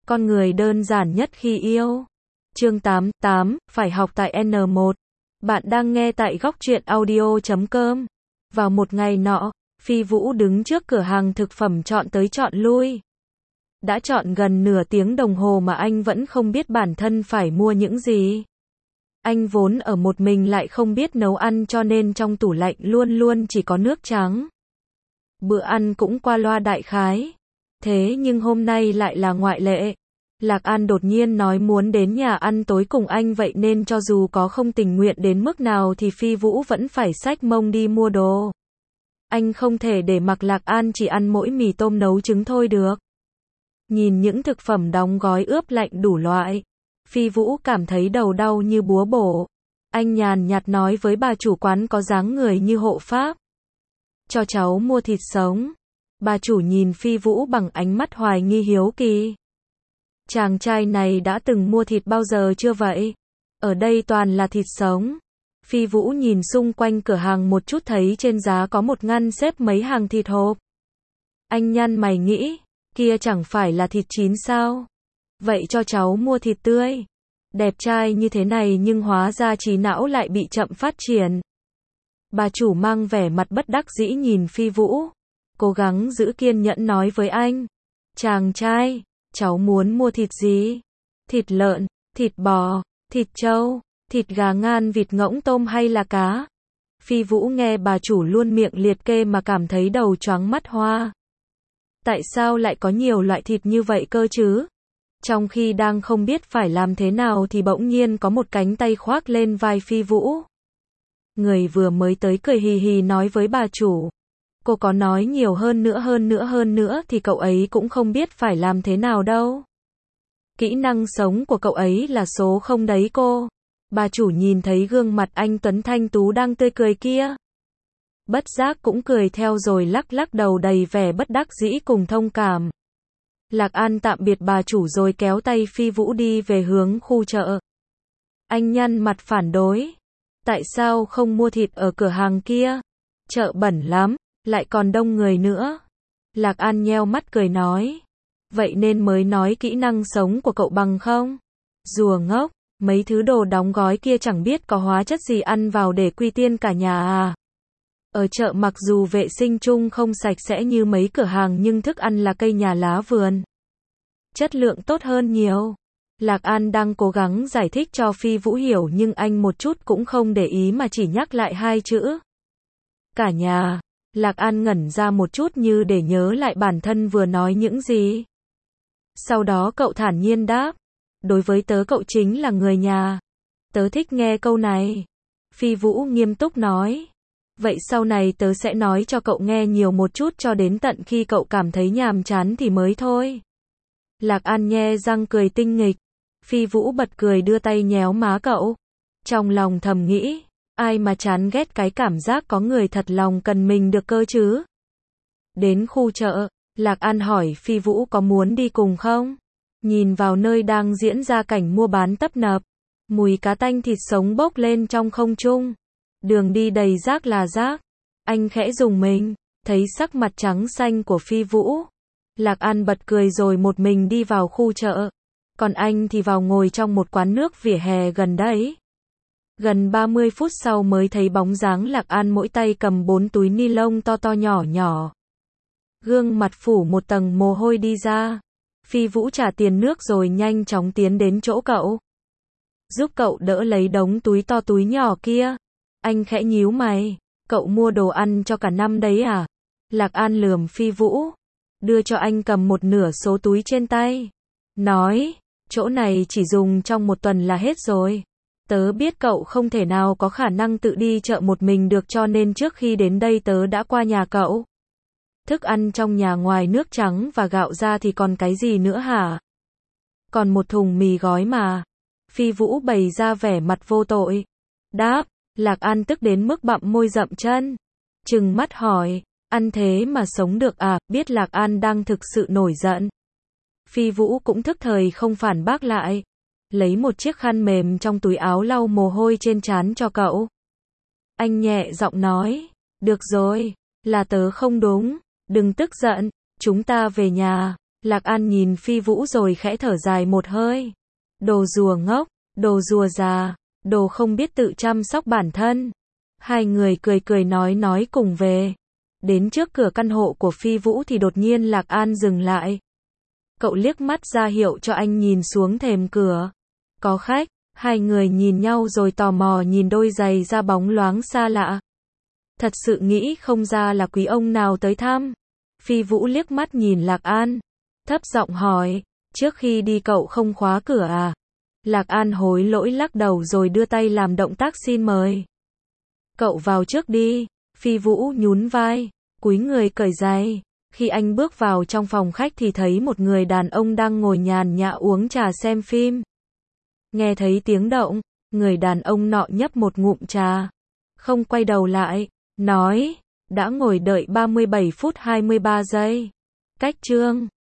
Con người đơn giản nhất khi yêu. Chương 88, phải học tại N1. Bạn đang nghe tại góc truyện audio.com. Vào một ngày nọ, Phi Vũ đứng trước cửa hàng thực phẩm chọn tới chọn lui. Đã chọn gần nửa tiếng đồng hồ mà anh vẫn không biết bản thân phải mua những gì. Anh vốn ở một mình lại không biết nấu ăn cho nên trong tủ lạnh luôn luôn chỉ có nước trắng. Bữa ăn cũng qua loa đại khái. Thế nhưng hôm nay lại là ngoại lệ. Lạc An đột nhiên nói muốn đến nhà ăn tối cùng anh, vậy nên cho dù có không tình nguyện đến mức nào thì Phi Vũ vẫn phải xách mông đi mua đồ. Anh không thể để mặc Lạc An chỉ ăn mỗi mì tôm nấu trứng thôi được. Nhìn những thực phẩm đóng gói ướp lạnh đủ loại, Phi Vũ cảm thấy đầu đau như búa bổ. Anh nhàn nhạt nói với bà chủ quán có dáng người như hộ pháp. Cho cháu mua thịt sống. Bà chủ nhìn Phi Vũ bằng ánh mắt hoài nghi hiếu kỳ. Chàng trai này đã từng mua thịt bao giờ chưa vậy? Ở đây toàn là thịt sống. Phi Vũ nhìn xung quanh cửa hàng một chút thấy trên giá có một ngăn xếp mấy hàng thịt hộp. Anh nhăn mày nghĩ, kia chẳng phải là thịt chín sao? Vậy cho cháu mua thịt tươi. Đẹp trai như thế này nhưng hóa ra trí não lại bị chậm phát triển. Bà chủ mang vẻ mặt bất đắc dĩ nhìn Phi Vũ. Cố gắng giữ kiên nhẫn nói với anh. Chàng trai, cháu muốn mua thịt gì? Thịt lợn, thịt bò, thịt trâu, thịt gà ngan, vịt ngỗng, tôm hay là cá? Phi Vũ nghe bà chủ luôn miệng liệt kê mà cảm thấy đầu choáng mắt hoa. Tại sao lại có nhiều loại thịt như vậy cơ chứ? Trong khi đang không biết phải làm thế nào thì bỗng nhiên có một cánh tay khoác lên vai Phi Vũ. Người vừa mới tới cười hì hì nói với bà chủ. Cô có nói nhiều hơn nữa thì cậu ấy cũng không biết phải làm thế nào đâu. Kỹ năng sống của cậu ấy là số 0 đấy cô. Bà chủ nhìn thấy gương mặt anh tuấn thanh tú đang tươi cười kia. Bất giác cũng cười theo rồi lắc lắc đầu đầy vẻ bất đắc dĩ cùng thông cảm. Lạc An tạm biệt bà chủ rồi kéo tay Phi Vũ đi về hướng khu chợ. Anh nhăn mặt phản đối. Tại sao không mua thịt ở cửa hàng kia? Chợ bẩn lắm, lại còn đông người nữa. Lạc An nheo mắt cười nói. Vậy nên mới nói kỹ năng sống của cậu bằng không? Rùa ngốc, mấy thứ đồ đóng gói kia chẳng biết có hóa chất gì ăn vào để quy tiên cả nhà à? Ở chợ mặc dù vệ sinh chung không sạch sẽ như mấy cửa hàng nhưng thức ăn là cây nhà lá vườn. Chất lượng tốt hơn nhiều. Lạc An đang cố gắng giải thích cho Phi Vũ hiểu nhưng anh một chút cũng không để ý mà chỉ nhắc lại hai chữ. Cả nhà. Lạc An ngẩn ra một chút như để nhớ lại bản thân vừa nói những gì. Sau đó cậu thản nhiên đáp. Đối với tớ cậu chính là người nhà. Tớ thích nghe câu này. Phi Vũ nghiêm túc nói. Vậy sau này tớ sẽ nói cho cậu nghe nhiều một chút cho đến tận khi cậu cảm thấy nhàm chán thì mới thôi. Lạc An nhe răng cười tinh nghịch. Phi Vũ bật cười đưa tay nhéo má cậu. Trong lòng thầm nghĩ, ai mà chán ghét cái cảm giác có người thật lòng cần mình được cơ chứ. Đến khu chợ, Lạc An hỏi Phi Vũ có muốn đi cùng không? Nhìn vào nơi đang diễn ra cảnh mua bán tấp nập. Mùi cá tanh thịt sống bốc lên trong không trung. Đường đi đầy rác là rác. Anh khẽ rùng mình, thấy sắc mặt trắng xanh của Phi Vũ. Lạc An bật cười rồi một mình đi vào khu chợ. Còn anh thì vào ngồi trong một quán nước vỉa hè gần đấy. Gần 30 phút sau mới thấy bóng dáng Lạc An mỗi tay cầm 4 túi ni lông to to nhỏ nhỏ. Gương mặt phủ một tầng mồ hôi đi ra. Phi Vũ trả tiền nước rồi nhanh chóng tiến đến chỗ cậu. Giúp cậu đỡ lấy đống túi to túi nhỏ kia. Anh khẽ nhíu mày. Cậu mua đồ ăn cho cả năm đấy à? Lạc An lườm Phi Vũ. Đưa cho anh cầm một nửa số túi trên tay. Nói, chỗ này chỉ dùng trong một tuần là hết rồi. Tớ biết cậu không thể nào có khả năng tự đi chợ một mình được cho nên trước khi đến đây tớ đã qua nhà cậu. Thức ăn trong nhà ngoài nước trắng và gạo ra thì còn cái gì nữa hả? Còn một thùng mì gói mà. Phi Vũ bày ra vẻ mặt vô tội. Đáp, Lạc An tức đến mức bặm môi rậm chân. Trừng mắt hỏi, ăn thế mà sống được à? Biết Lạc An đang thực sự nổi giận. Phi Vũ cũng thức thời không phản bác lại. Lấy một chiếc khăn mềm trong túi áo lau mồ hôi trên trán cho cậu. Anh nhẹ giọng nói, được rồi, là tớ không đúng, đừng tức giận, chúng ta về nhà. Lạc An nhìn Phi Vũ rồi khẽ thở dài một hơi. Đồ rùa ngốc, đồ rùa già, đồ không biết tự chăm sóc bản thân. Hai người cười cười nói cùng về. Đến trước cửa căn hộ của Phi Vũ thì đột nhiên Lạc An dừng lại. Cậu liếc mắt ra hiệu cho anh nhìn xuống thềm cửa. Có khách, hai người nhìn nhau rồi tò mò nhìn đôi giày da bóng loáng xa lạ. Thật sự nghĩ không ra là quý ông nào tới thăm. Phi Vũ liếc mắt nhìn Lạc An, thấp giọng hỏi, trước khi đi cậu không khóa cửa à? Lạc An hối lỗi lắc đầu rồi đưa tay làm động tác xin mời. Cậu vào trước đi. Phi Vũ nhún vai, cúi người cởi giày. Khi anh bước vào trong phòng khách thì thấy một người đàn ông đang ngồi nhàn nhã uống trà xem phim. Nghe thấy tiếng động, người đàn ông nọ nhấp một ngụm trà, không quay đầu lại, nói, đã ngồi đợi 37 phút 23 giây. Cách chương